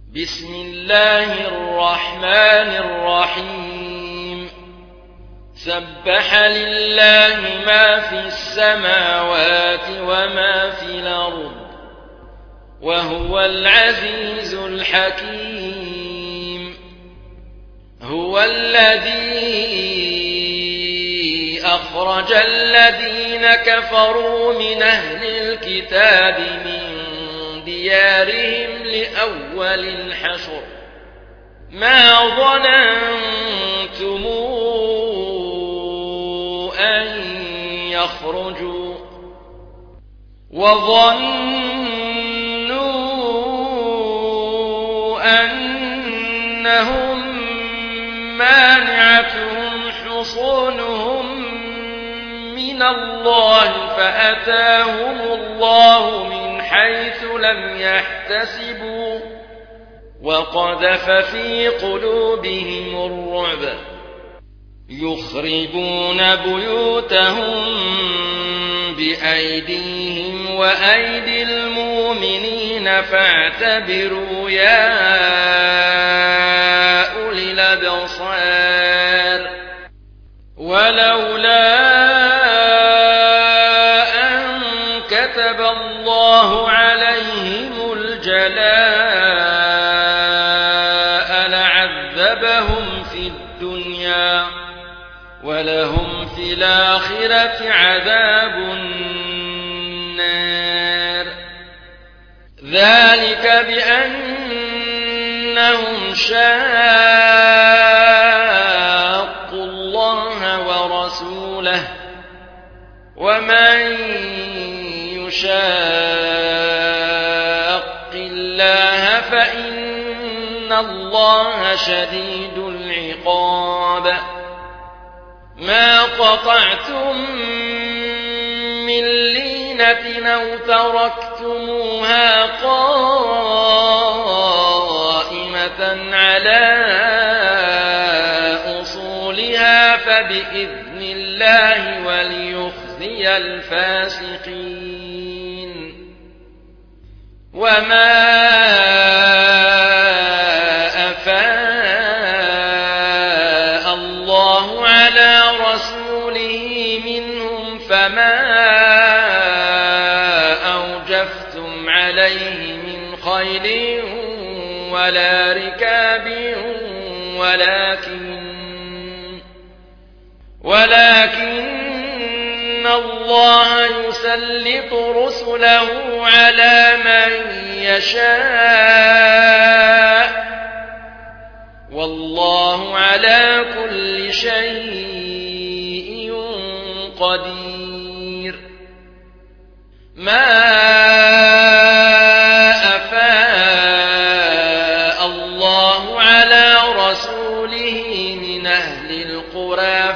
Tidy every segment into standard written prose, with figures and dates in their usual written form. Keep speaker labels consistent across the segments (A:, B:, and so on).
A: بسم الله الرحمن الرحيم سبح لله ما في السماوات وما في الأرض وهو العزيز الحكيم هو الذي أخرج الذين كفروا من أهل الكتاب من ديارهم لأول الحشر ما ظننتم أن يخرجوا وظنوا أنهم مانعتهم حصونهم من الله فأتاهم الله من حيث لم يحتسبوا وقذف في قلوبهم الرعب يخربون بيوتهم بأيديهم وأيدي المؤمنين فاعتبروا يا أولي الأبصار ولولا أن كتب الله عليهم الجلاء لعذبهم في الدنيا ولهم في الآخرة عذاب النار ذلك بأنهم شاقوا الله ورسوله ومن يشاق الله فإن الله شديد العقاب ما قطعتم من لينة أو تركتموها قائمة على أصولها فبإذن الله وليخزي الفاسقين وما أفاء الله على رسوله منهم فما أوجفتم عليه من خيل ولا ركاب ولكن الله يسلط رسله على من يشاء والله على كل شيء قدير ما أفاء الله على رسوله من أهل القرى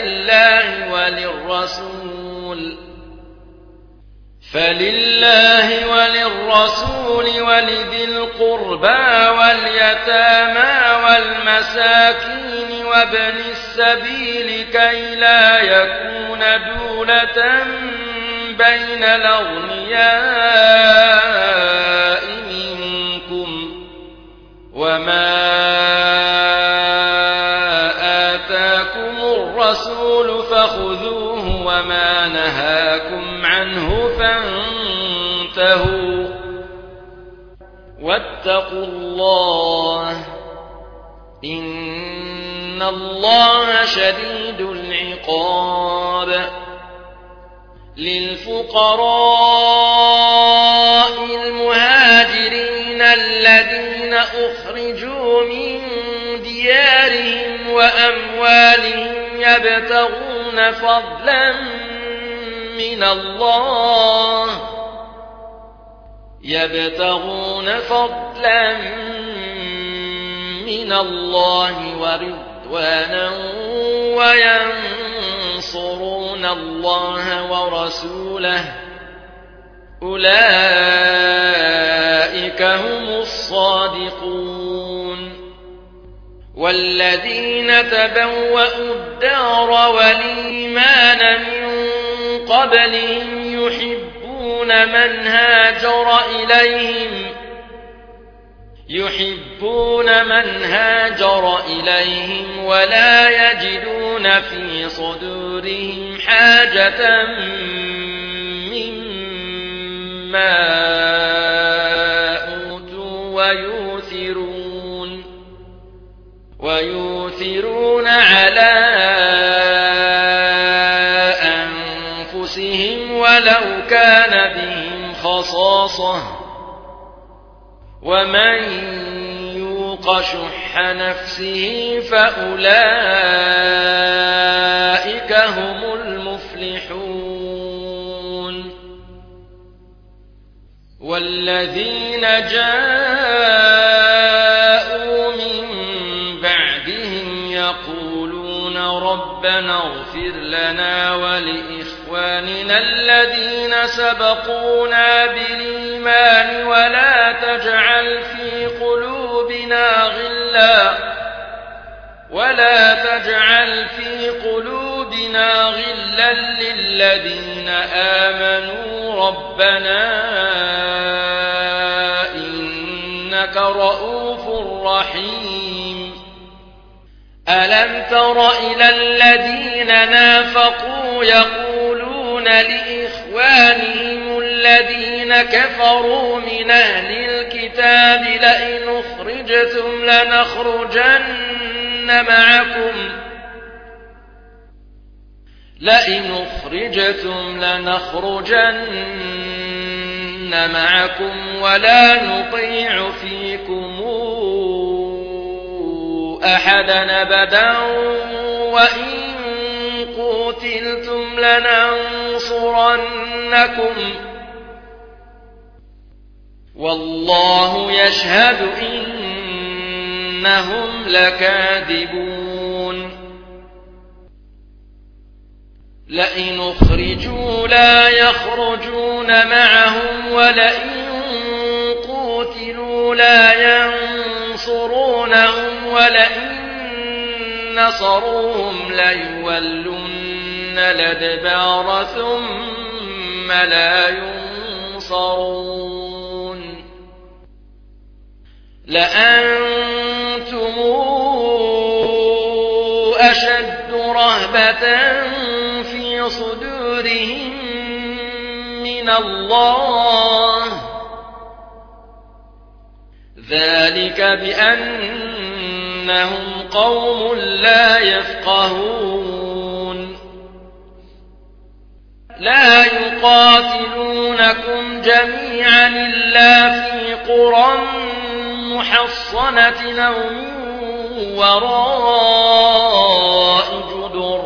A: فلله وللرسول ولذي القربى واليتامى والمساكين وابن السبيل كي لا يكون دولة بين الأغنياء منكم وما آتاكم الرسول فخذوه وما نهاكم عنه فانتهوا واتقوا الله إن الله شديد العقاب للفقراء المهاجرين الذين أخرجوا من ديارهم وأموالهم يبتغون فضلا من الله ورضوانا وينصرون الله ورسوله أولئك هم الصادقون والذين تبوأوا الدار والإيمان من قبلهم يحبون من هاجر إليهم يحبون من هاجر إليهم ولا يجدون في صدورهم حاجة مما أوتوا ويؤثرون على أنفسهم ولو كان بهم خصاصة ومن يوق شح نفسه فأولئك هم المفلحون والذين جاءوا من بعدهم يقولون ربنا اغفر لنا ولإخواننا الذين سبقونا بالإيمان ولا تجعل في قلوبنا غلا للذين آمنوا ربنا إنك رؤوف رحيم ألم تر إلى الذين نافقوا يقولون لإخوانهم الذين كفروا من أهل الكتاب لئن أخرجتم لنخرجن معكم ولا نطيع فيكم أحدا أبدا وإن قتلتم لننصرنكم والله يشهد إنهم لكاذبون لئن أخرجوا لا يخرجون معهم ولئن قتلوا لا ينصرونهم ولئن نصروهم ليولن الأدبار ثم لا ينصرون لأنتم أشد رهبة في صدورهم من الله ذلك بأنهم قوم لا يفقهون لا يقاتلونكم جميعا إلا في قرى محصنة أو من وراء جدر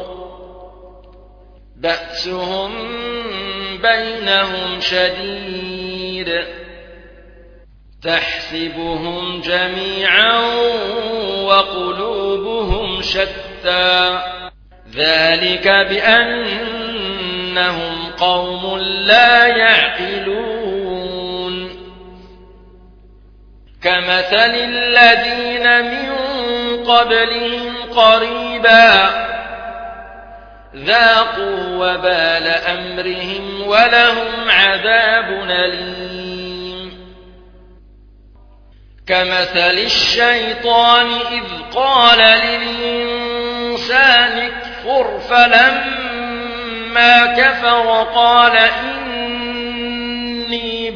A: بأسهم بينهم شديد تحسبهم جميعا وقلوبهم شتى ذلك بأنهم قوم لا يعقلون كمثل الذين من قبلهم قريبا ذاقوا وبال أمرهم ولهم عذاب أليم كمثل الشيطان إذ قال للإنسان اكفر فلما كفر قال إني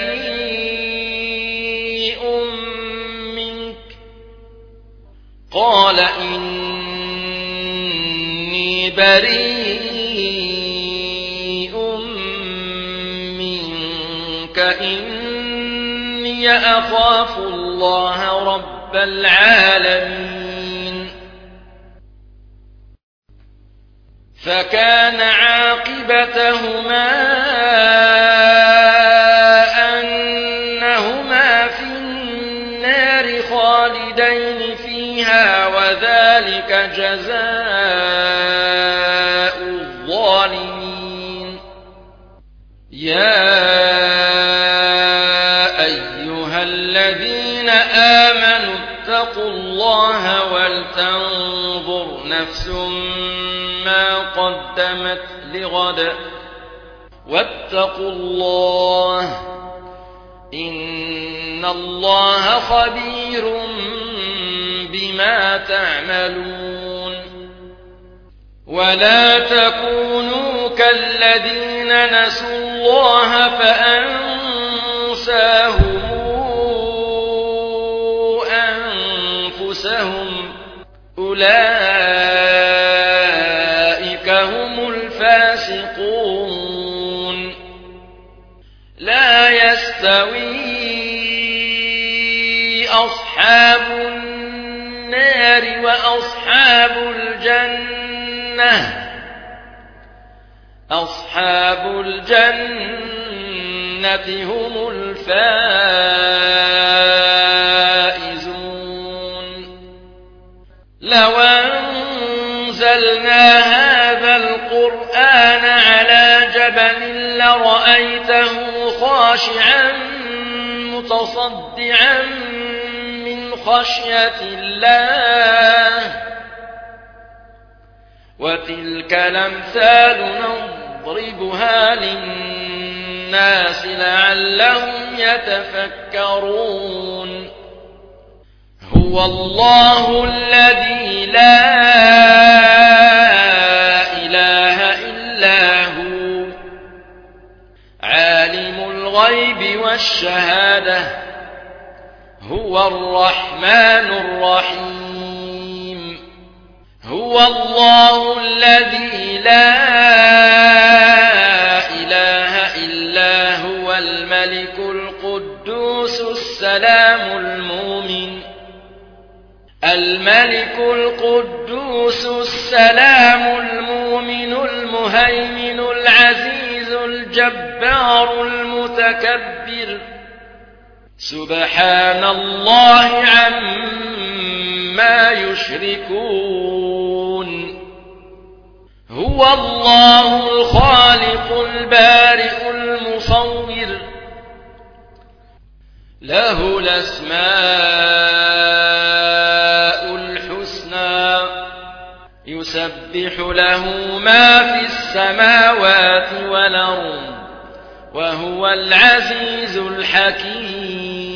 A: بريء منك إني أخاف الله رب العالمين فكان عاقبتهما أنهما في النار خالدين فيها وذلك جزاء الظالمين يا أيها الذين آمنوا اتقوا الله ولتنظر نفس ما قدمت لغد واتقوا الله إن الله خبير بما تعملون ولا تكونوا كالذين نسوا الله فأنساهم أنفسهم أولئك هم الفاسقون لا يستوي أصحاب النار وأصحاب الجنة أصحاب الجنة هم الفائزون لو أنزلنا هذا القرآن على جبل لرأيته خاشعا متصدعا من خشية الله وتلك الأمثال نضربها للناس لعلهم يتفكرون هو الله الذي لا إله إلا هو عالم الغيب والشهادة هو الرحمن الرحيم هو الله الذي لا إله إلا هو الملك القدوس السلام المؤمن المهيمن العزيز الجبار المتكبر سبحان الله عما يشركون هو الله الخالق البارئ المصور له الأسماء الحسنى يسبح له ما في السماوات والأرض وهو العزيز الحكيم